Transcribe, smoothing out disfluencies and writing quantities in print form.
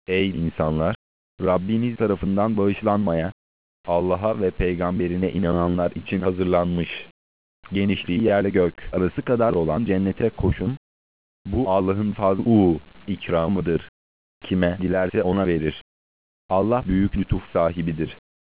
Ey insanlar! Rabbiniz tarafından bağışlanmaya, Allah'a ve peygamberine inananlar için hazırlanmış, genişliği yerle gök arası kadar olan cennete koşun. Bu Allah'ın fazl-ı ikramıdır. Kime dilerse ona verir. Allah büyük lütuf sahibidir.